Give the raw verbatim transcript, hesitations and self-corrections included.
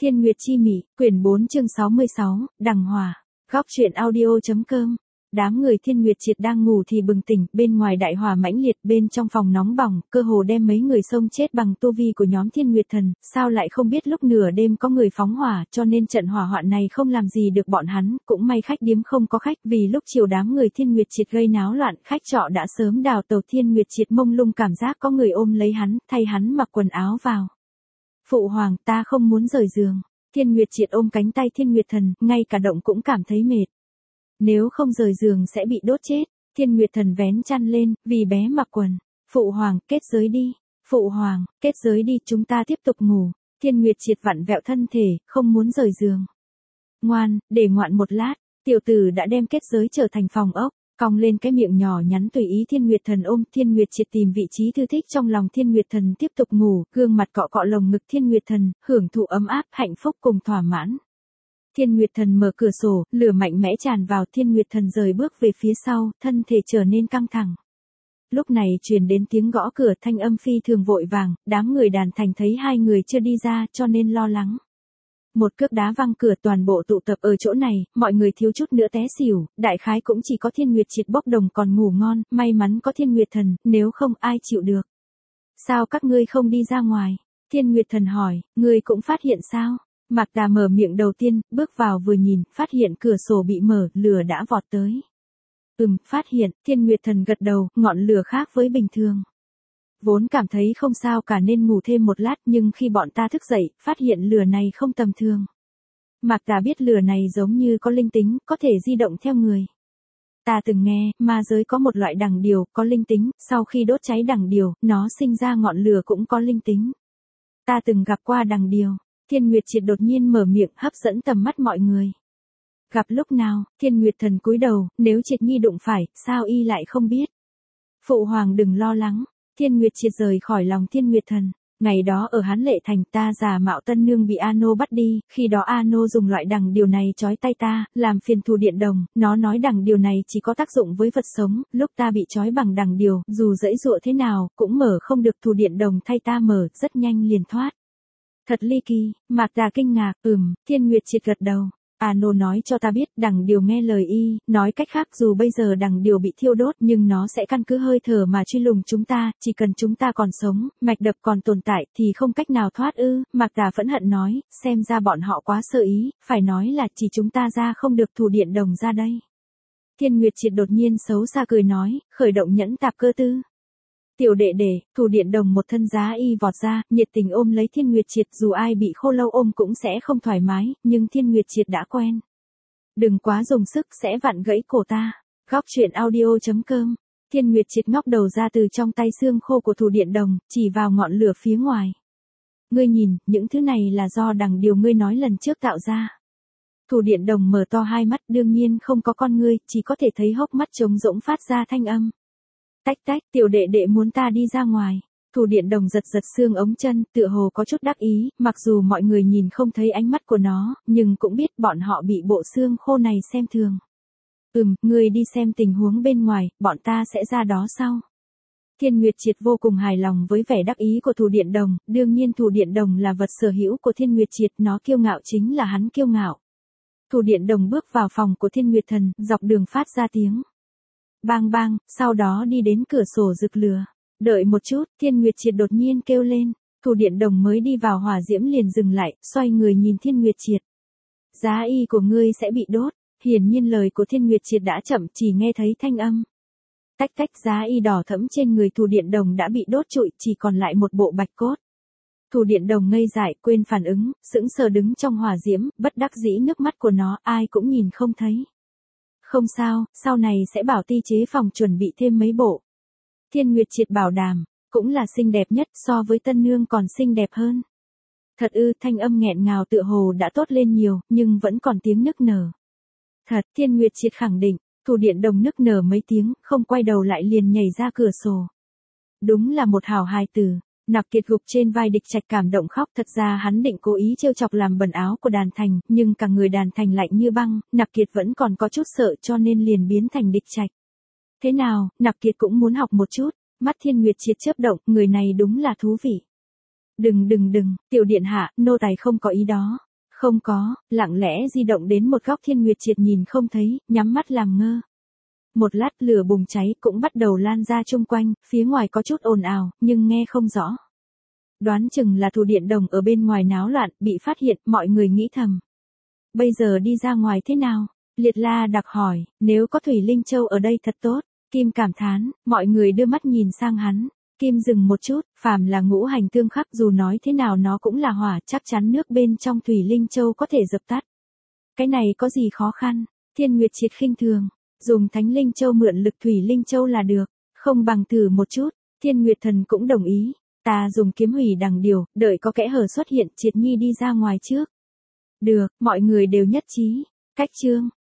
Thiên Nguyệt Chi Mị, quyển bốn chương sáu mươi sáu, Đằng Hòa, góc truyện audio.com. Đám người Thiên Nguyệt Triệt đang ngủ thì bừng tỉnh, bên ngoài đại hỏa mãnh liệt, bên trong phòng nóng bỏng, cơ hồ đem mấy người xông chết bằng tu vi của nhóm Thiên Nguyệt Thần, sao lại không biết lúc nửa đêm có người phóng hỏa, cho nên trận hỏa hoạn này không làm gì được bọn hắn, cũng may khách điếm không có khách, vì lúc chiều đám người Thiên Nguyệt Triệt gây náo loạn, khách trọ đã sớm đào tàu. Thiên Nguyệt Triệt mông lung cảm giác có người ôm lấy hắn, thay hắn mặc quần áo vào. Phụ hoàng, ta không muốn rời giường. Thiên Nguyệt Triệt ôm cánh tay Thiên Nguyệt Thần, ngay cả động cũng cảm thấy mệt. Nếu không rời giường sẽ bị đốt chết. Thiên Nguyệt Thần vén chăn lên, vì bé mặc quần. Phụ hoàng, kết giới đi. Phụ hoàng, kết giới đi, chúng ta tiếp tục ngủ. Thiên Nguyệt Triệt vặn vẹo thân thể, không muốn rời giường. Ngoan, để ngoạn một lát. Tiểu tử đã đem kết giới trở thành phòng ốc. Cong lên cái miệng nhỏ nhắn tùy ý Thiên Nguyệt Thần ôm. Thiên Nguyệt Triệt tìm vị trí thư thích trong lòng Thiên Nguyệt Thần, tiếp tục ngủ, gương mặt cọ cọ lồng ngực Thiên Nguyệt Thần, hưởng thụ ấm áp, hạnh phúc cùng thỏa mãn. Thiên Nguyệt Thần mở cửa sổ, lửa mạnh mẽ tràn vào. Thiên Nguyệt Thần rời bước về phía sau, thân thể trở nên căng thẳng. Lúc này truyền đến tiếng gõ cửa, thanh âm phi thường vội vàng, đám người đàn thành thấy hai người chưa đi ra cho nên lo lắng. Một cước đá văng cửa, toàn bộ tụ tập ở chỗ này, mọi người thiếu chút nữa té xỉu, đại khái cũng chỉ có Thiên Nguyệt Triệt bốc đồng còn ngủ ngon, may mắn có Thiên Nguyệt Thần, nếu không ai chịu được. Sao các ngươi không đi ra ngoài? Thiên Nguyệt Thần hỏi, ngươi cũng phát hiện sao? Mạc Tà mở miệng đầu tiên, bước vào vừa nhìn, phát hiện cửa sổ bị mở, lửa đã vọt tới. Ừm, phát hiện, Thiên Nguyệt Thần gật đầu, ngọn lửa khác với bình thường. Vốn cảm thấy không sao cả nên ngủ thêm một lát, nhưng khi bọn ta thức dậy, phát hiện lửa này không tầm thường. Mạc Tà biết lửa này giống như có linh tính, có thể di động theo người. Ta từng nghe, ma giới có một loại đằng điều, có linh tính, sau khi đốt cháy đằng điều, nó sinh ra ngọn lửa cũng có linh tính. Ta từng gặp qua đằng điều. Thiên Nguyệt Triệt đột nhiên mở miệng, hấp dẫn tầm mắt mọi người. Gặp lúc nào? Thiên Nguyệt Thần cúi đầu, nếu Triệt Nhi đụng phải, sao y lại không biết? Phụ hoàng đừng lo lắng. Thiên Nguyệt Triệt rời khỏi lòng Thiên Nguyệt Thần. Ngày đó ở Hán Lệ Thành, ta giả mạo tân nương bị Ano bắt đi, khi đó Ano dùng loại đằng điều này trói tay ta, làm phiền Thù Điện Đồng, nó nói đằng điều này chỉ có tác dụng với vật sống, lúc ta bị trói bằng đằng điều, dù giãy giụa thế nào, cũng mở không được. Thù Điện Đồng thay ta mở, rất nhanh liền thoát. Thật ly kỳ. Mạc Tà kinh ngạc, ừm, Thiên Nguyệt Triệt gật đầu. Ano nói cho ta biết, đằng điều nghe lời y, nói cách khác dù bây giờ đằng điều bị thiêu đốt nhưng nó sẽ căn cứ hơi thở mà truy lùng chúng ta, chỉ cần chúng ta còn sống, mạch đập còn tồn tại thì không cách nào thoát ư. Mạc Tà phẫn hận nói, xem ra bọn họ quá sơ ý, phải nói là chỉ chúng ta ra không được, Thù Điện Đồng ra đây. Thiên Nguyệt Triệt đột nhiên xấu xa cười nói, khởi động nhẫn tạp cơ tư. Tiểu đệ đệ, Thù Điện Đồng một thân giá y vọt ra, nhiệt tình ôm lấy Thiên Nguyệt Triệt, dù ai bị khô lâu ôm cũng sẽ không thoải mái, nhưng Thiên Nguyệt Triệt đã quen. Đừng quá dùng sức, sẽ vặn gãy cổ ta. Góc truyện audio.com. Thiên Nguyệt Triệt ngóc đầu ra từ trong tay xương khô của Thù Điện Đồng, chỉ vào ngọn lửa phía ngoài. Ngươi nhìn, những thứ này là do đằng điều ngươi nói lần trước tạo ra. Thù Điện Đồng mở to hai mắt, đương nhiên không có con ngươi, chỉ có thể thấy hốc mắt trống rỗng phát ra thanh âm. Tách tách, tiểu đệ đệ muốn ta đi ra ngoài. Thù Điện Đồng giật giật xương ống chân, tựa hồ có chút đắc ý, mặc dù mọi người nhìn không thấy ánh mắt của nó, nhưng cũng biết bọn họ bị bộ xương khô này xem thường. Ừm, ngươi đi xem tình huống bên ngoài, bọn ta sẽ ra đó sau. Thiên Nguyệt Triệt vô cùng hài lòng với vẻ đắc ý của Thù Điện Đồng, đương nhiên Thù Điện Đồng là vật sở hữu của Thiên Nguyệt Triệt, nó kiêu ngạo chính là hắn kiêu ngạo. Thù Điện Đồng bước vào phòng của Thiên Nguyệt Thần, dọc đường phát ra tiếng bang bang, sau đó đi đến cửa sổ rực lửa. Đợi một chút, Thiên Nguyệt Triệt đột nhiên kêu lên. Thù Điện Đồng mới đi vào hỏa diễm liền dừng lại, xoay người nhìn Thiên Nguyệt Triệt. Giá y của ngươi sẽ bị đốt. Hiển nhiên lời của Thiên Nguyệt Triệt đã chậm, chỉ nghe thấy thanh âm. Tách tách, giá y đỏ thẫm trên người Thù Điện Đồng đã bị đốt trụi, chỉ còn lại một bộ bạch cốt. Thù Điện Đồng ngây dại, quên phản ứng, sững sờ đứng trong hỏa diễm, bất đắc dĩ nước mắt của nó ai cũng nhìn không thấy. Không sao, sau này sẽ bảo ti chế phòng chuẩn bị thêm mấy bộ. Thiên Nguyệt Triệt bảo đảm, cũng là xinh đẹp nhất, so với tân nương còn xinh đẹp hơn. Thật ư, thanh âm nghẹn ngào tựa hồ đã tốt lên nhiều, nhưng vẫn còn tiếng nức nở. Thật, Thiên Nguyệt Triệt khẳng định. Thù Điện Đồng nức nở mấy tiếng, không quay đầu lại liền nhảy ra cửa sổ. Đúng là một hảo hài tử. Nạp Kiệt gục trên vai Địch Trạch cảm động khóc, thật ra hắn định cố ý trêu chọc làm bẩn áo của Đàn Thành, nhưng cả người Đàn Thành lạnh như băng, Nạp Kiệt vẫn còn có chút sợ cho nên liền biến thành Địch Trạch. Thế nào, Nạp Kiệt cũng muốn học một chút, mắt Thiên Nguyệt Triệt chớp động, người này đúng là thú vị. Đừng đừng đừng, tiểu điện hạ, nô tài không có ý đó. Không có, lặng lẽ di động đến một góc Thiên Nguyệt Triệt nhìn không thấy, nhắm mắt làm ngơ. Một lát lửa bùng cháy cũng bắt đầu lan ra chung quanh, phía ngoài có chút ồn ào, nhưng nghe không rõ. Đoán chừng là thủ điện đồng ở bên ngoài náo loạn, bị phát hiện, mọi người nghĩ thầm. Bây giờ đi ra ngoài thế nào? Liệt La đặc hỏi, nếu có Thủy Linh Châu ở đây thật tốt. Kim cảm thán, mọi người đưa mắt nhìn sang hắn. Kim dừng một chút, phàm là ngũ hành tương khắc dù nói thế nào nó cũng là hỏa, chắc chắn nước bên trong Thủy Linh Châu có thể dập tắt. Cái này có gì khó khăn? Thiên Nguyệt Triệt khinh thường, dùng Thánh Linh Châu mượn lực Thủy Linh Châu là được, không bằng thử một chút. Thiên Nguyệt Thần cũng đồng ý, ta dùng kiếm hủy đằng điều, đợi có kẽ hở xuất hiện Triệt Nhi đi ra ngoài trước. Được, mọi người đều nhất trí. Cách chương